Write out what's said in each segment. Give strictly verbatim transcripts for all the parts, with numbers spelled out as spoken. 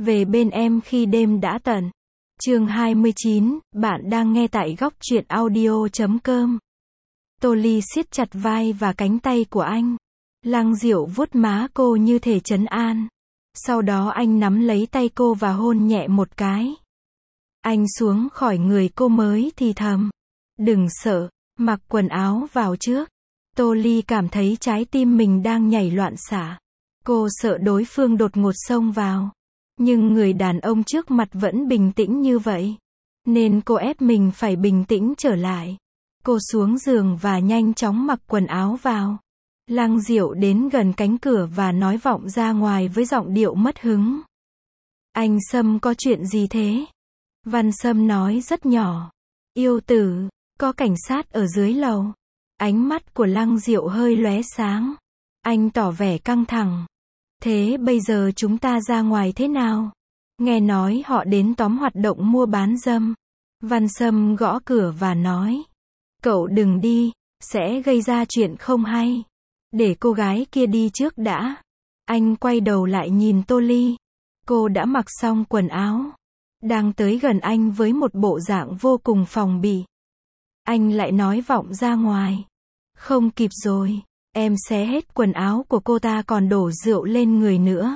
Về bên em khi đêm đã tận. Chương hai mươi chín, bạn đang nghe tại góc truyện audio chấm com. Tô Ly siết chặt vai và cánh tay của anh. Lăng Diệu vuốt má cô như thể trấn an. Sau đó anh nắm lấy tay cô và hôn nhẹ một cái. Anh xuống khỏi người cô mới thì thầm. Đừng sợ, mặc quần áo vào trước. Tô Ly cảm thấy trái tim mình đang nhảy loạn xạ. Cô sợ đối phương đột ngột xông vào. Nhưng người đàn ông trước mặt vẫn bình tĩnh như vậy. Nên cô ép mình phải bình tĩnh trở lại. Cô xuống giường và nhanh chóng mặc quần áo vào. Lăng Diệu đến gần cánh cửa và nói vọng ra ngoài với giọng điệu mất hứng. Anh Sâm có chuyện gì thế? Văn Sâm nói rất nhỏ. Yêu tử, có cảnh sát ở dưới lầu. Ánh mắt của Lăng Diệu hơi lóe sáng. Anh tỏ vẻ căng thẳng. Thế bây giờ chúng ta ra ngoài thế nào? Nghe nói họ đến tóm hoạt động mua bán dâm. Văn Sâm gõ cửa và nói. Cậu đừng đi, sẽ gây ra chuyện không hay. Để cô gái kia đi trước đã. Anh quay đầu lại nhìn Tô Ly. Cô đã mặc xong quần áo. Đang tới gần anh với một bộ dạng vô cùng phòng bị. Anh lại nói vọng ra ngoài. Không kịp rồi. Em xé hết quần áo của cô ta còn đổ rượu lên người nữa.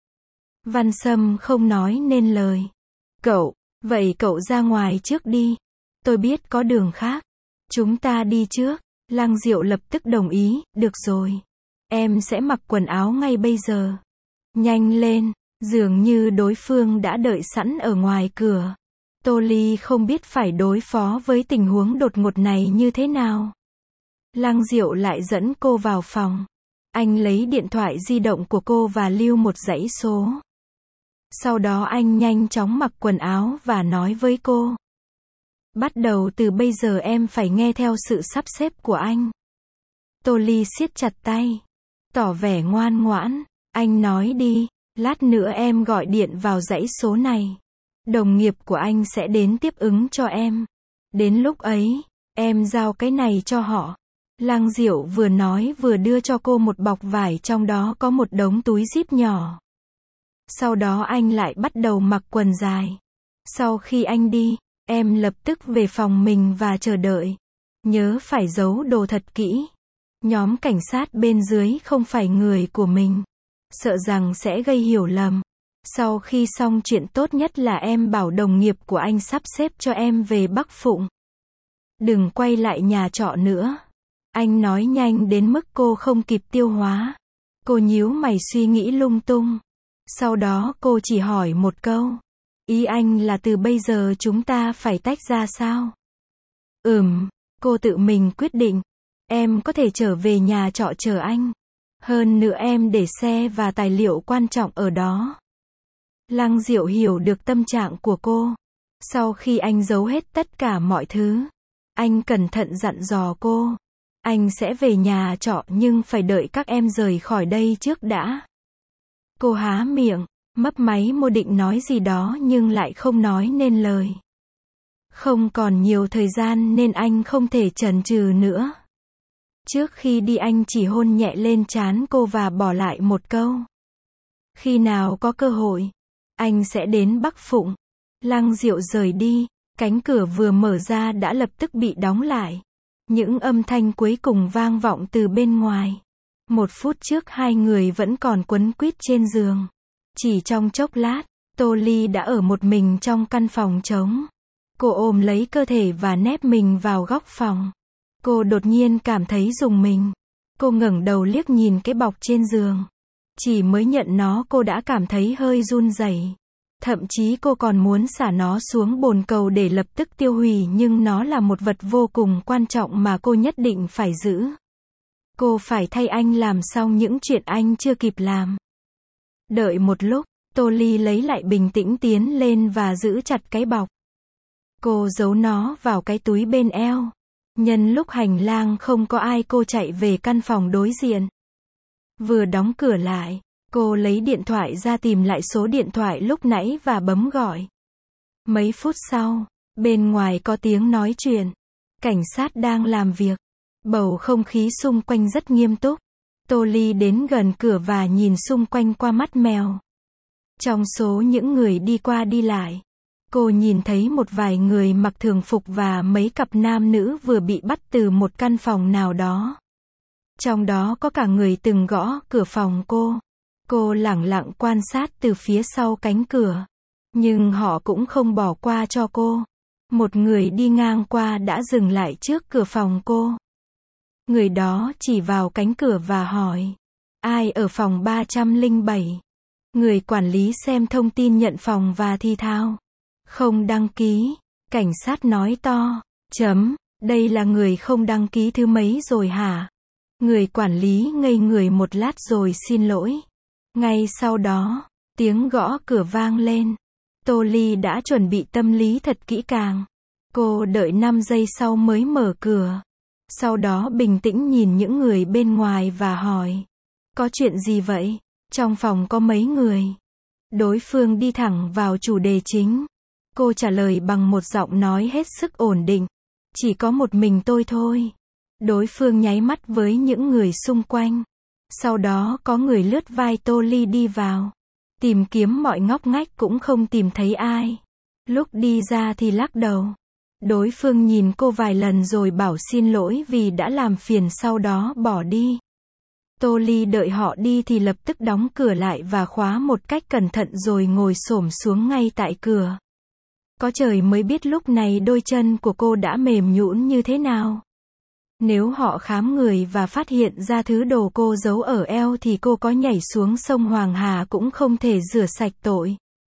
Văn Sâm không nói nên lời. Cậu, vậy cậu ra ngoài trước đi. Tôi biết có đường khác. Chúng ta đi trước. Lăng Diệu lập tức đồng ý, được rồi. Em sẽ mặc quần áo ngay bây giờ. Nhanh lên, dường như đối phương đã đợi sẵn ở ngoài cửa. Tô Ly không biết phải đối phó với tình huống đột ngột này như thế nào. Lăng Diệu lại dẫn cô vào phòng. Anh lấy điện thoại di động của cô và lưu một dãy số. Sau đó anh nhanh chóng mặc quần áo và nói với cô. Bắt đầu từ bây giờ em phải nghe theo sự sắp xếp của anh. Tô Ly siết chặt tay. Tỏ vẻ ngoan ngoãn. Anh nói đi, lát nữa em gọi điện vào dãy số này. Đồng nghiệp của anh sẽ đến tiếp ứng cho em. Đến lúc ấy, em giao cái này cho họ. Lăng Diệu vừa nói vừa đưa cho cô một bọc vải trong đó có một đống túi zip nhỏ. Sau đó anh lại bắt đầu mặc quần dài. Sau khi anh đi, em lập tức về phòng mình và chờ đợi. Nhớ phải giấu đồ thật kỹ. Nhóm cảnh sát bên dưới không phải người của mình. Sợ rằng sẽ gây hiểu lầm. Sau khi xong chuyện tốt nhất là em bảo đồng nghiệp của anh sắp xếp cho em về Bắc Phụng. Đừng quay lại nhà trọ nữa. Anh nói nhanh đến mức cô không kịp tiêu hóa. Cô nhíu mày suy nghĩ lung tung. Sau đó cô chỉ hỏi một câu. Ý anh là từ bây giờ chúng ta phải tách ra sao? Ừm, cô tự mình quyết định. Em có thể trở về nhà trọ chờ anh. Hơn nữa em để xe và tài liệu quan trọng ở đó. Lăng Diệu hiểu được tâm trạng của cô. Sau khi anh giấu hết tất cả mọi thứ, anh cẩn thận dặn dò cô. Anh sẽ về nhà trọ nhưng phải đợi các em rời khỏi đây trước đã. Cô há miệng, mấp máy môi định nói gì đó nhưng lại không nói nên lời. Không còn nhiều thời gian nên anh không thể chần chừ nữa. Trước khi đi anh chỉ hôn nhẹ lên trán cô và bỏ lại một câu. Khi nào có cơ hội, anh sẽ đến Bắc Phụng. Lăng Diệu rời đi, cánh cửa vừa mở ra đã lập tức bị đóng lại. Những âm thanh cuối cùng vang vọng từ bên ngoài. Một phút trước hai người vẫn còn quấn quýt trên giường. Chỉ trong chốc lát, Tô Ly đã ở một mình trong căn phòng trống. Cô ôm lấy cơ thể và nép mình vào góc phòng. Cô đột nhiên cảm thấy rùng mình. Cô ngẩng đầu liếc nhìn cái bọc trên giường. Chỉ mới nhận nó cô đã cảm thấy hơi run rẩy. Thậm chí cô còn muốn xả nó xuống bồn cầu để lập tức tiêu hủy nhưng nó là một vật vô cùng quan trọng mà cô nhất định phải giữ. Cô phải thay anh làm xong những chuyện anh chưa kịp làm. Đợi một lúc, Tô Ly lấy lại bình tĩnh tiến lên và giữ chặt cái bọc. Cô giấu nó vào cái túi bên eo. Nhân lúc hành lang không có ai cô chạy về căn phòng đối diện. Vừa đóng cửa lại, cô lấy điện thoại ra tìm lại số điện thoại lúc nãy và bấm gọi. Mấy phút sau, bên ngoài có tiếng nói chuyện. Cảnh sát đang làm việc. Bầu không khí xung quanh rất nghiêm túc. Tô Ly đến gần cửa và nhìn xung quanh qua mắt mèo. Trong số những người đi qua đi lại, cô nhìn thấy một vài người mặc thường phục và mấy cặp nam nữ vừa bị bắt từ một căn phòng nào đó. Trong đó có cả người từng gõ cửa phòng cô. Cô lẳng lặng quan sát từ phía sau cánh cửa. Nhưng họ cũng không bỏ qua cho cô. Một người đi ngang qua đã dừng lại trước cửa phòng cô. Người đó chỉ vào cánh cửa và hỏi: ai ở phòng ba trăm lẻ bảy? Người quản lý xem thông tin nhận phòng và thì thào: không đăng ký. Cảnh sát nói to: chấm, đây là người không đăng ký thứ mấy rồi hả? Người quản lý ngây người một lát rồi xin lỗi. Ngay sau đó, tiếng gõ cửa vang lên. Tô Ly đã chuẩn bị tâm lý thật kỹ càng. Cô đợi năm giây sau mới mở cửa. Sau đó bình tĩnh nhìn những người bên ngoài và hỏi: có chuyện gì vậy? Trong phòng có mấy người? Đối phương đi thẳng vào chủ đề chính. Cô trả lời bằng một giọng nói hết sức ổn định: chỉ có một mình tôi thôi. Đối phương nháy mắt với những người xung quanh. Sau đó có người lướt vai Tô Ly đi vào. Tìm kiếm mọi ngóc ngách cũng không tìm thấy ai. Lúc đi ra thì lắc đầu. Đối phương nhìn cô vài lần rồi bảo xin lỗi vì đã làm phiền, sau đó bỏ đi. Tô Ly đợi họ đi thì lập tức đóng cửa lại và khóa một cách cẩn thận rồi ngồi xổm xuống ngay tại cửa. Có trời mới biết lúc này đôi chân của cô đã mềm nhũn như thế nào. Nếu họ khám người và phát hiện ra thứ đồ cô giấu ở eo thì cô có nhảy xuống sông Hoàng Hà cũng không thể rửa sạch tội.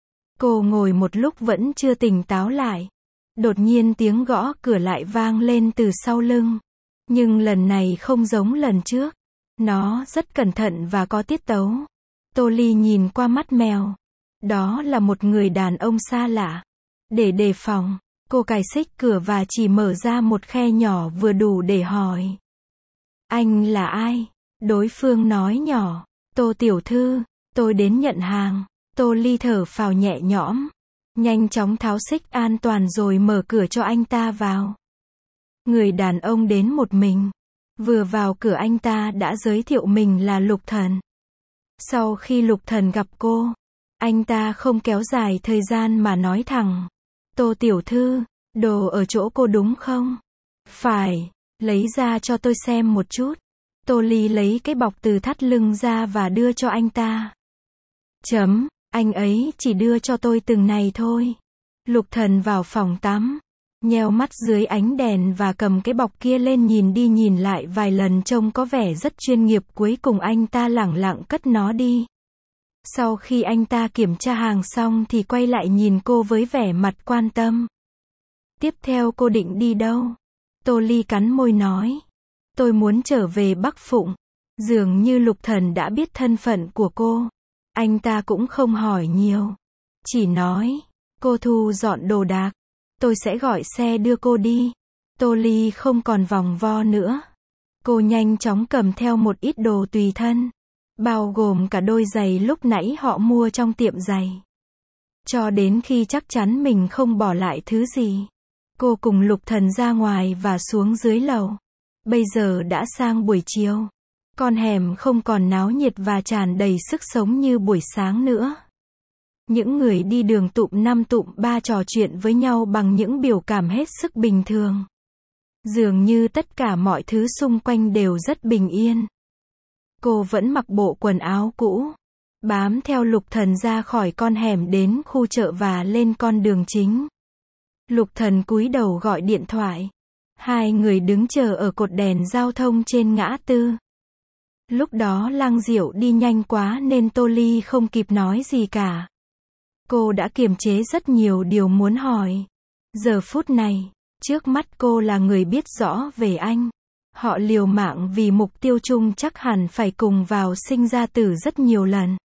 Cô ngồi một lúc vẫn chưa tỉnh táo lại. Đột nhiên tiếng gõ cửa lại vang lên từ sau lưng. Nhưng lần này không giống lần trước. Nó rất cẩn thận và có tiết tấu. Tô Ly nhìn qua mắt mèo. Đó là một người đàn ông xa lạ. Để đề phòng, cô cài xích cửa và chỉ mở ra một khe nhỏ vừa đủ để hỏi: anh là ai? Đối phương nói nhỏ: Tô tiểu thư, tôi đến nhận hàng. Tô Ly thở phào nhẹ nhõm. Nhanh chóng tháo xích an toàn rồi mở cửa cho anh ta vào. Người đàn ông đến một mình. Vừa vào cửa anh ta đã giới thiệu mình là Lục Thần. Sau khi Lục Thần gặp cô, anh ta không kéo dài thời gian mà nói thẳng: Tô tiểu thư, đồ ở chỗ cô đúng không? Phải, lấy ra cho tôi xem một chút. Tô Ly lấy cái bọc từ thắt lưng ra và đưa cho anh ta. Chấm, anh ấy chỉ đưa cho tôi từng này thôi. Lục Thần vào phòng tắm, nheo mắt dưới ánh đèn và cầm cái bọc kia lên nhìn đi nhìn lại vài lần trông có vẻ rất chuyên nghiệp. Cuối cùng anh ta lẳng lặng cất nó đi. Sau khi anh ta kiểm tra hàng xong thì quay lại nhìn cô với vẻ mặt quan tâm. Tiếp theo cô định đi đâu? Tô Ly cắn môi nói: tôi muốn trở về Bắc Phụng. Dường như Lục Thần đã biết thân phận của cô. Anh ta cũng không hỏi nhiều. Chỉ nói: cô thu dọn đồ đạc. Tôi sẽ gọi xe đưa cô đi. Tô Ly không còn vòng vo nữa. Cô nhanh chóng cầm theo một ít đồ tùy thân. Bao gồm cả đôi giày lúc nãy họ mua trong tiệm giày. Cho đến khi chắc chắn mình không bỏ lại thứ gì, cô cùng Lục Thần ra ngoài và xuống dưới lầu. Bây giờ đã sang buổi chiều. Con hẻm không còn náo nhiệt và tràn đầy sức sống như buổi sáng nữa. Những người đi đường tụm năm tụm ba trò chuyện với nhau bằng những biểu cảm hết sức bình thường. Dường như tất cả mọi thứ xung quanh đều rất bình yên. Cô vẫn mặc bộ quần áo cũ, bám theo Lục Thần ra khỏi con hẻm đến khu chợ và lên con đường chính. Lục Thần cúi đầu gọi điện thoại. Hai người đứng chờ ở cột đèn giao thông trên ngã tư. Lúc đó Lăng Diệu đi nhanh quá nên Tô Ly không kịp nói gì cả. Cô đã kiềm chế rất nhiều điều muốn hỏi. Giờ phút này, trước mắt cô là người biết rõ về anh. Họ liều mạng vì mục tiêu chung, chắc hẳn phải cùng vào sinh ra tử rất nhiều lần.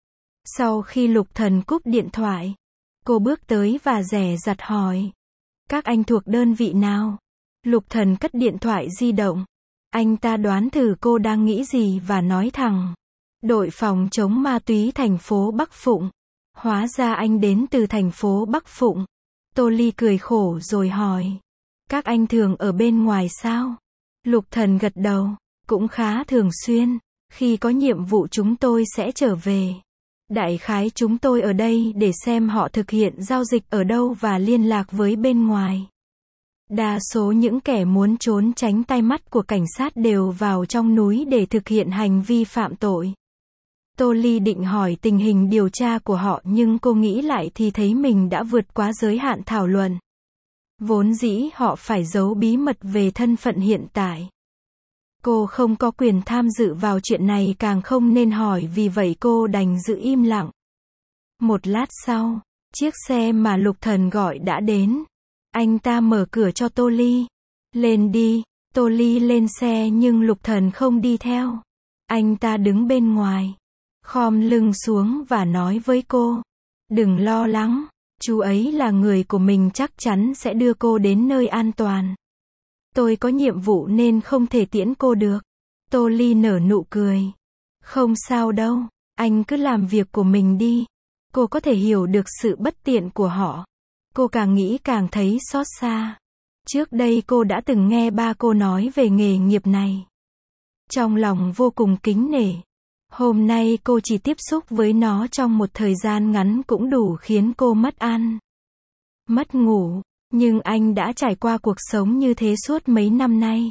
Sau khi Lục Thần cúp điện thoại, cô bước tới và dè dặt hỏi: các anh thuộc đơn vị nào? Lục Thần cất điện thoại di động. Anh ta đoán thử cô đang nghĩ gì và nói thẳng: đội phòng chống ma túy thành phố Bắc Phụng. Hóa ra anh đến từ thành phố Bắc Phụng. Tô Ly cười khổ rồi hỏi: các anh thường ở bên ngoài sao? Lục Thần gật đầu. Cũng khá thường xuyên. Khi có nhiệm vụ chúng tôi sẽ trở về. Đại khái chúng tôi ở đây để xem họ thực hiện giao dịch ở đâu và liên lạc với bên ngoài. Đa số những kẻ muốn trốn tránh tai mắt của cảnh sát đều vào trong núi để thực hiện hành vi phạm tội. Tô Ly định hỏi tình hình điều tra của họ nhưng cô nghĩ lại thì thấy mình đã vượt quá giới hạn thảo luận. Vốn dĩ họ phải giấu bí mật về thân phận hiện tại. Cô không có quyền tham dự vào chuyện này, càng không nên hỏi, vì vậy cô đành giữ im lặng. Một lát sau, chiếc xe mà Lục Thần gọi đã đến. Anh ta mở cửa cho Tô Ly. Lên đi. Tô Ly lên xe nhưng Lục Thần không đi theo. Anh ta đứng bên ngoài, khom lưng xuống và nói với cô. Đừng lo lắng, chú ấy là người của mình, chắc chắn sẽ đưa cô đến nơi an toàn. Tôi có nhiệm vụ nên không thể tiễn cô được. Tô Ly nở nụ cười. Không sao đâu, anh cứ làm việc của mình đi. Cô có thể hiểu được sự bất tiện của họ. Cô càng nghĩ càng thấy xót xa. Trước đây cô đã từng nghe ba cô nói về nghề nghiệp này. Trong lòng vô cùng kính nể. Hôm nay cô chỉ tiếp xúc với nó trong một thời gian ngắn cũng đủ khiến cô mất ăn, mất ngủ. Nhưng anh đã trải qua cuộc sống như thế suốt mấy năm nay.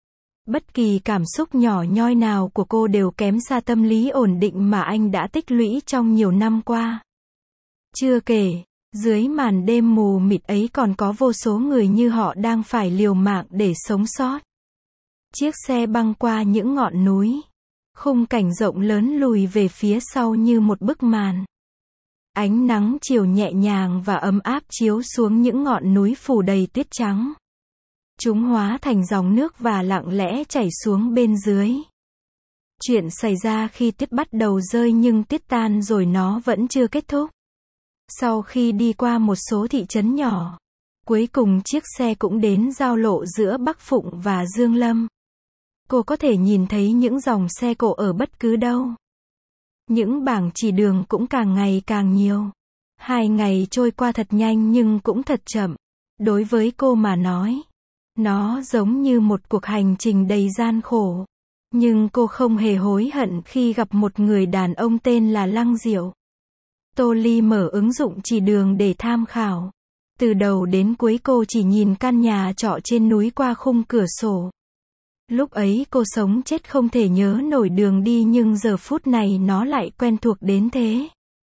Bất kỳ cảm xúc nhỏ nhoi nào của cô đều kém xa tâm lý ổn định mà anh đã tích lũy trong nhiều năm qua. Chưa kể, dưới màn đêm mù mịt ấy còn có vô số người như họ đang phải liều mạng để sống sót. Chiếc xe băng qua những ngọn núi. Khung cảnh rộng lớn lùi về phía sau như một bức màn. Ánh nắng chiều nhẹ nhàng và ấm áp chiếu xuống những ngọn núi phủ đầy tuyết trắng. Chúng hóa thành dòng nước và lặng lẽ chảy xuống bên dưới. Chuyện xảy ra khi tuyết bắt đầu rơi nhưng tuyết tan rồi nó vẫn chưa kết thúc. Sau khi đi qua một số thị trấn nhỏ, cuối cùng chiếc xe cũng đến giao lộ giữa Bắc Phụng và Dương Lâm. Cô có thể nhìn thấy những dòng xe cộ ở bất cứ đâu. Những bảng chỉ đường cũng càng ngày càng nhiều. Hai ngày trôi qua thật nhanh nhưng cũng thật chậm. Đối với cô mà nói, nó giống như một cuộc hành trình đầy gian khổ. Nhưng cô không hề hối hận khi gặp một người đàn ông tên là Lăng Diệu. Tô Ly mở ứng dụng chỉ đường để tham khảo. Từ đầu đến cuối cô chỉ nhìn căn nhà trọ trên núi qua khung cửa sổ. Lúc ấy cô sống chết không thể nhớ nổi đường đi nhưng giờ phút này nó lại quen thuộc đến thế.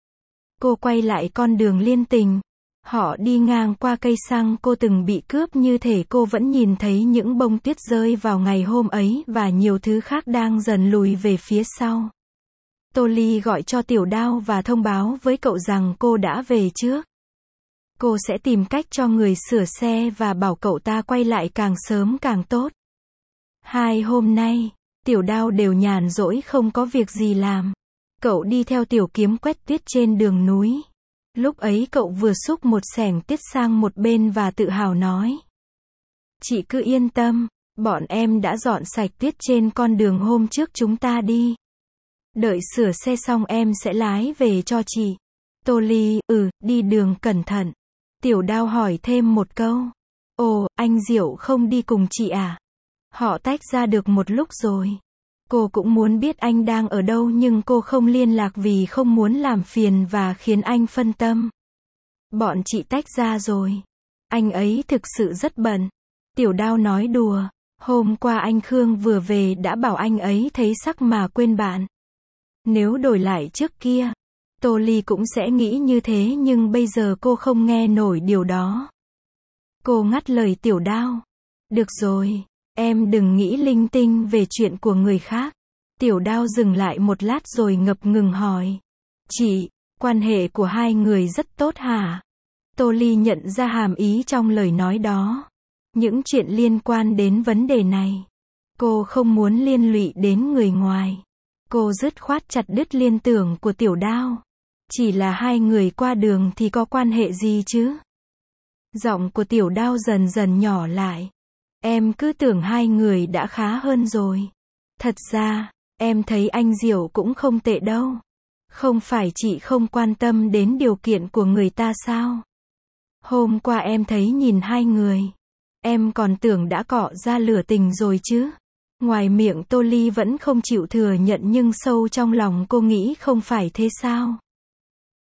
Cô quay lại con đường liên tình. Họ đi ngang qua cây xăng cô từng bị cướp, như thể cô vẫn nhìn thấy những bông tuyết rơi vào ngày hôm ấy và nhiều thứ khác đang dần lùi về phía sau. Tô Ly gọi cho Tiểu Đao và thông báo với cậu rằng cô đã về trước. Cô sẽ tìm cách cho người sửa xe và bảo cậu ta quay lại càng sớm càng tốt. Hai hôm nay, Tiểu Đao đều nhàn rỗi không có việc gì làm. Cậu đi theo Tiểu Kiếm quét tuyết trên đường núi. Lúc ấy cậu vừa xúc một xẻng tuyết sang một bên và tự hào nói. Chị cứ yên tâm, bọn em đã dọn sạch tuyết trên con đường hôm trước chúng ta đi. Đợi sửa xe xong em sẽ lái về cho chị. Tô Ly, ừ, đi đường cẩn thận. Tiểu Đao hỏi thêm một câu. Ồ, anh Diệu không đi cùng chị à? Họ tách ra được một lúc rồi. Cô cũng muốn biết anh đang ở đâu nhưng cô không liên lạc vì không muốn làm phiền và khiến anh phân tâm. Bọn chị tách ra rồi. Anh ấy thực sự rất bận. Tiểu Đao nói đùa. Hôm qua anh Khương vừa về đã bảo anh ấy thấy sắc mà quên bạn. Nếu đổi lại trước kia, Tô Ly cũng sẽ nghĩ như thế nhưng bây giờ cô không nghe nổi điều đó. Cô ngắt lời Tiểu Đao. Được rồi, em đừng nghĩ linh tinh về chuyện của người khác. Tiểu Đao dừng lại một lát rồi ngập ngừng hỏi. Chị, quan hệ của hai người rất tốt hả? Tô Ly nhận ra hàm ý trong lời nói đó. Những chuyện liên quan đến vấn đề này, cô không muốn liên lụy đến người ngoài. Cô dứt khoát chặt đứt liên tưởng của Tiểu Đao. Chỉ là hai người qua đường thì có quan hệ gì chứ? Giọng của Tiểu Đao dần dần nhỏ lại. Em cứ tưởng hai người đã khá hơn rồi. Thật ra, em thấy anh Diệu cũng không tệ đâu. Không phải chị không quan tâm đến điều kiện của người ta sao? Hôm qua em thấy nhìn hai người, em còn tưởng đã cọ ra lửa tình rồi chứ. Ngoài miệng Tô Ly vẫn không chịu thừa nhận nhưng sâu trong lòng cô nghĩ không phải thế sao?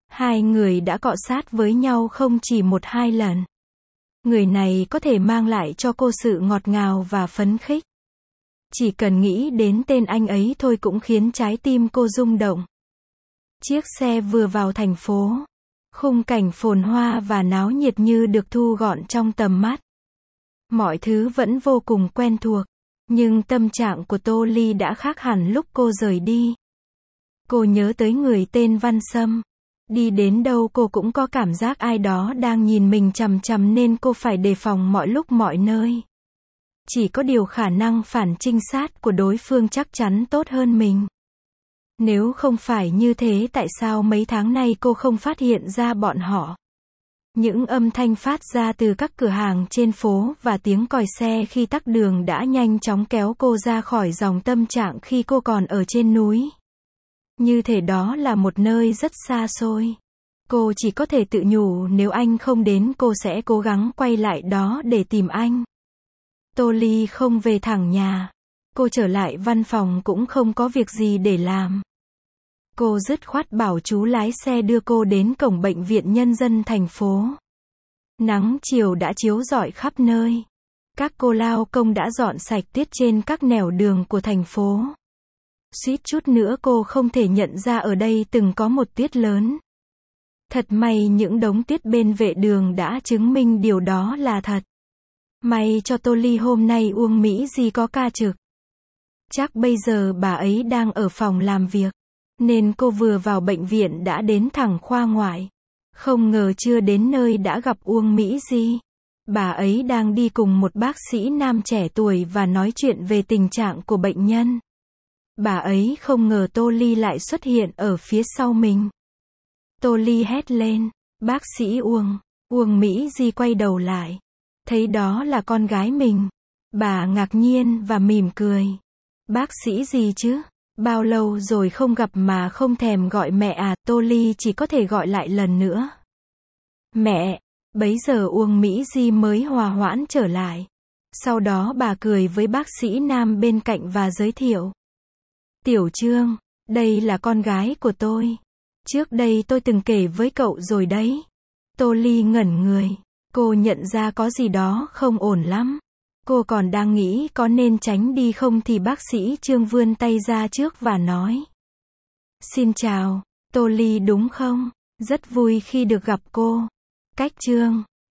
Hai người đã cọ sát với nhau không chỉ một hai lần. Người này có thể mang lại cho cô sự ngọt ngào và phấn khích. Chỉ cần nghĩ đến tên anh ấy thôi cũng khiến trái tim cô rung động. Chiếc xe vừa vào thành phố. Khung cảnh phồn hoa và náo nhiệt như được thu gọn trong tầm mắt. Mọi thứ vẫn vô cùng quen thuộc. Nhưng tâm trạng của Tô Ly đã khác hẳn lúc cô rời đi. Cô nhớ tới người tên Văn Sâm. Đi đến đâu cô cũng có cảm giác ai đó đang nhìn mình chằm chằm nên cô phải đề phòng mọi lúc mọi nơi. Chỉ có điều khả năng phản trinh sát của đối phương chắc chắn tốt hơn mình. Nếu không phải như thế tại sao mấy tháng nay cô không phát hiện ra bọn họ? Những âm thanh phát ra từ các cửa hàng trên phố và tiếng còi xe khi tắc đường đã nhanh chóng kéo cô ra khỏi dòng tâm trạng khi cô còn ở trên núi. Như thể đó là một nơi rất xa xôi. Cô chỉ có thể tự nhủ nếu anh không đến cô sẽ cố gắng quay lại đó để tìm anh. Tô Ly không về thẳng nhà. Cô trở lại văn phòng cũng không có việc gì để làm. Cô dứt khoát bảo chú lái xe đưa cô đến cổng bệnh viện nhân dân thành phố. Nắng chiều đã chiếu rọi khắp nơi. Các cô lao công đã dọn sạch tuyết trên các nẻo đường của thành phố. Suýt chút nữa cô không thể nhận ra ở đây từng có một tuyết lớn. Thật may những đống tuyết bên vệ đường đã chứng minh điều đó là thật. May cho Tô Ly hôm nay Uông Mỹ Di có ca trực. Chắc bây giờ bà ấy đang ở phòng làm việc. Nên cô vừa vào bệnh viện đã đến thẳng khoa ngoại. Không ngờ chưa đến nơi đã gặp Uông Mỹ Di. Bà ấy đang đi cùng một bác sĩ nam trẻ tuổi và nói chuyện về tình trạng của bệnh nhân. Bà ấy không ngờ Tô Ly lại xuất hiện ở phía sau mình. Tô Ly hét lên, bác sĩ Uông. Uông Mỹ Di quay đầu lại. Thấy đó là con gái mình. Bà ngạc nhiên và mỉm cười. Bác sĩ gì chứ? Bao lâu rồi không gặp mà không thèm gọi mẹ à? Tô Ly chỉ có thể gọi lại lần nữa. Mẹ. Bấy giờ Uông Mỹ Di mới hòa hoãn trở lại. Sau đó bà cười với bác sĩ nam bên cạnh và giới thiệu. Tiểu Trương, đây là con gái của tôi. Trước đây tôi từng kể với cậu rồi đấy. Tô Ly ngẩn người. Cô nhận ra có gì đó không ổn lắm. Cô còn đang nghĩ có nên tránh đi không thì bác sĩ Trương vươn tay ra trước và nói. Xin chào, Tô Ly đúng không? Rất vui khi được gặp cô. Cách Trương.